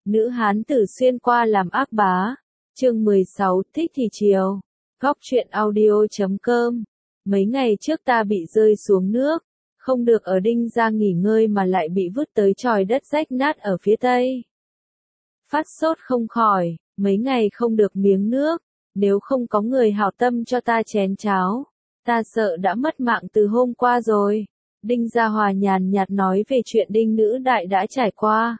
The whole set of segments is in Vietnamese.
Nữ hán tử xuyên qua làm ác bá. Chương 16, thích thì chiều. Góc truyện audio.com. Mấy ngày trước ta bị rơi xuống nước, không được ở Đinh Gia nghỉ ngơi mà lại bị vứt tới chòi đất rách nát ở phía tây. Phát sốt không khỏi, mấy ngày không được miếng nước, nếu không có người hảo tâm cho ta chén cháo, ta sợ đã mất mạng từ hôm qua rồi. Đinh Gia Hòa nhàn nhạt nói về chuyện Đinh Nữ Đại đã trải qua.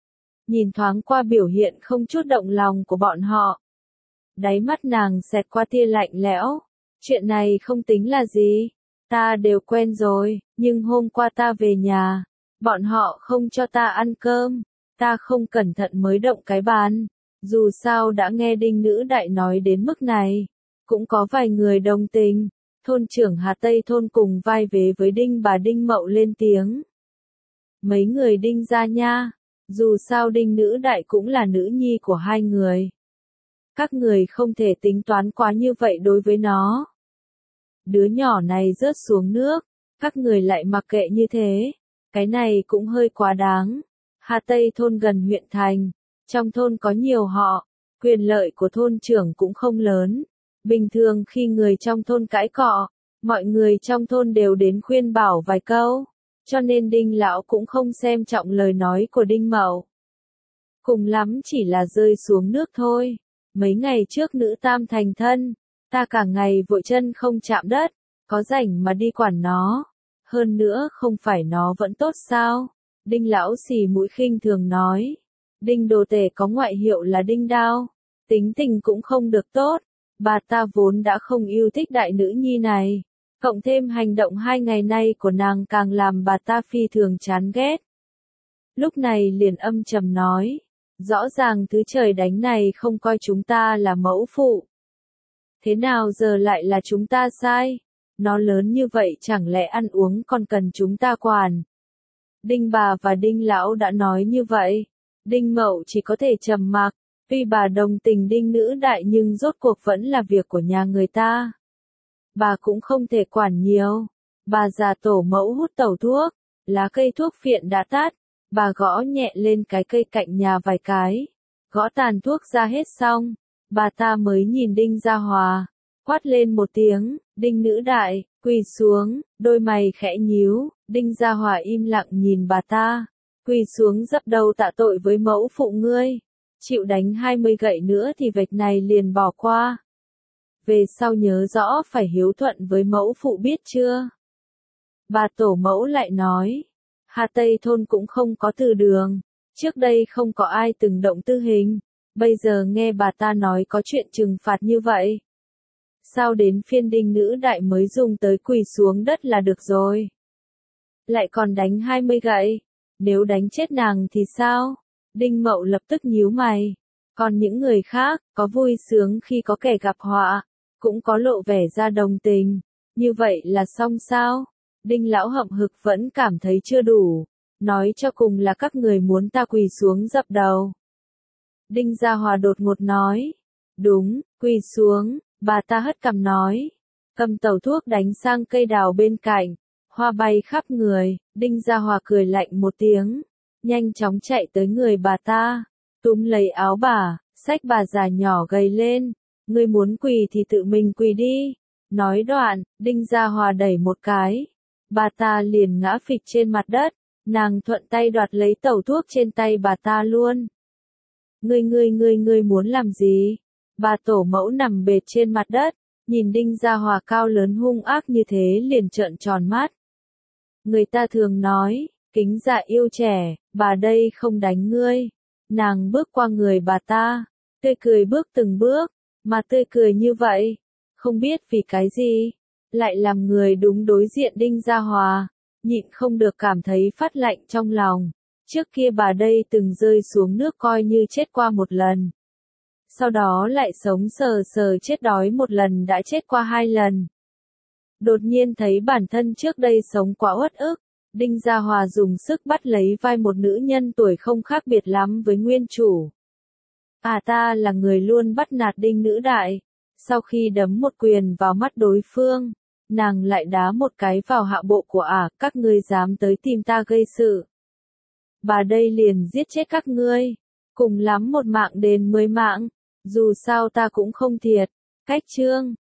Nhìn thoáng qua biểu hiện không chút động lòng của bọn họ. Đáy mắt nàng xẹt qua tia lạnh lẽo. Chuyện này không tính là gì, ta đều quen rồi, nhưng hôm qua ta về nhà, bọn họ không cho ta ăn cơm, ta không cẩn thận mới động cái bàn. Dù sao đã nghe Đinh Nữ Đại nói đến mức này, cũng có vài người đồng tình. Thôn trưởng Hà Tây thôn cùng vai vế với Đinh bà Đinh Mậu lên tiếng. Mấy người Đinh gia nha, dù sao Đinh Nữ Đại cũng là nữ nhi của hai người. Các người không thể tính toán quá như vậy đối với nó. Đứa nhỏ này rớt xuống nước, các người lại mặc kệ như thế, cái này cũng hơi quá đáng. Hà Tây thôn gần huyện thành, trong thôn có nhiều họ, quyền lợi của thôn trưởng cũng không lớn. Bình thường khi người trong thôn cãi cọ, mọi người trong thôn đều đến khuyên bảo vài câu, cho nên Đinh lão cũng không xem trọng lời nói của Đinh Mậu. Cùng lắm chỉ là rơi xuống nước thôi. Mấy ngày trước nữ tam thành thân, ta cả ngày vội chân không chạm đất, có rảnh mà đi quản nó. Hơn nữa không phải nó vẫn tốt sao? Đinh lão xì mũi khinh thường nói. Đinh đồ tể có ngoại hiệu là Đinh Đao, tính tình cũng không được tốt. Bà ta vốn đã không yêu thích đại nữ nhi này, cộng thêm hành động 2 ngày nay của nàng càng làm bà ta phi thường chán ghét. Lúc này liền âm trầm nói, rõ ràng thứ trời đánh này không coi chúng ta là mẫu phụ. Thế nào giờ lại là chúng ta sai? Nó lớn như vậy chẳng lẽ ăn uống còn cần chúng ta quản? Đinh bà và Đinh lão đã nói như vậy, Đinh Mậu chỉ có thể trầm mặc. Tuy bà đồng tình Đinh Nữ Đại nhưng rốt cuộc vẫn là việc của nhà người ta. Bà cũng không thể quản nhiều. Bà già tổ mẫu hút tẩu thuốc, lá cây thuốc phiện đã tắt, bà gõ nhẹ lên cái cây cạnh nhà vài cái. Gõ tàn thuốc ra hết xong, bà ta mới nhìn Đinh Gia Hòa, quát lên một tiếng, Đinh Nữ Đại, quỳ xuống, đôi mày khẽ nhíu. Đinh Gia Hòa im lặng nhìn bà ta, quỳ xuống dập đầu tạ tội với mẫu phụ ngươi. Chịu đánh 20 gậy nữa thì vạch này liền bỏ qua. Về sau nhớ rõ phải hiếu thuận với mẫu phụ biết chưa? Bà tổ mẫu lại nói, Hà Tây thôn cũng không có từ đường, trước đây không có ai từng động tư hình, bây giờ nghe bà ta nói có chuyện trừng phạt như vậy. Sao đến phiên Đinh Nữ Đại mới dùng tới quỳ xuống đất là được rồi? Lại còn đánh 20 gậy, nếu đánh chết nàng thì sao? Đinh Mậu lập tức nhíu mày. Còn những người khác, có vui sướng khi có kẻ gặp họa, cũng có lộ vẻ ra đồng tình. Như vậy là xong sao? Đinh lão hậm hực vẫn cảm thấy chưa đủ. Nói cho cùng là các người muốn ta quỳ xuống dập đầu. Đinh Gia Hòa đột ngột nói. Đúng, quỳ xuống, bà ta hất cằm nói. Cầm tẩu thuốc đánh sang cây đào bên cạnh. Hoa bay khắp người, Đinh Gia Hòa cười lạnh một tiếng. Nhanh chóng chạy tới người bà ta, túm lấy áo bà, xách bà già nhỏ gầy lên, ngươi muốn quỳ thì tự mình quỳ đi. Nói đoạn, Đinh Gia Hòa đẩy một cái, bà ta liền ngã phịch trên mặt đất, nàng thuận tay đoạt lấy tẩu thuốc trên tay bà ta luôn. Ngươi muốn làm gì? Bà tổ mẫu nằm bệt trên mặt đất, nhìn Đinh Gia Hòa cao lớn hung ác như thế liền trợn tròn mắt. Người ta thường nói, kính già yêu trẻ, bà đây không đánh ngươi. Nàng bước qua người bà ta, tươi cười bước từng bước, mà tươi cười như vậy, không biết vì cái gì, lại làm người đúng đối diện Đinh Gia Hòa, nhịn không được cảm thấy phát lạnh trong lòng. Trước kia bà đây từng rơi xuống nước coi như chết qua một lần. Sau đó lại sống sờ sờ chết đói một lần đã chết qua 2 lần. Đột nhiên thấy bản thân trước đây sống quá uất ức. Đinh Gia Hòa dùng sức bắt lấy vai một nữ nhân tuổi không khác biệt lắm với nguyên chủ. Ta là người luôn bắt nạt Đinh Nữ Đại. Sau khi đấm một quyền vào mắt đối phương, nàng lại đá một cái vào hạ bộ của các ngươi dám tới tìm ta gây sự. Bà đây liền giết chết các ngươi. Cùng lắm một mạng đến 10 mạng, dù sao ta cũng không thiệt. Cách chương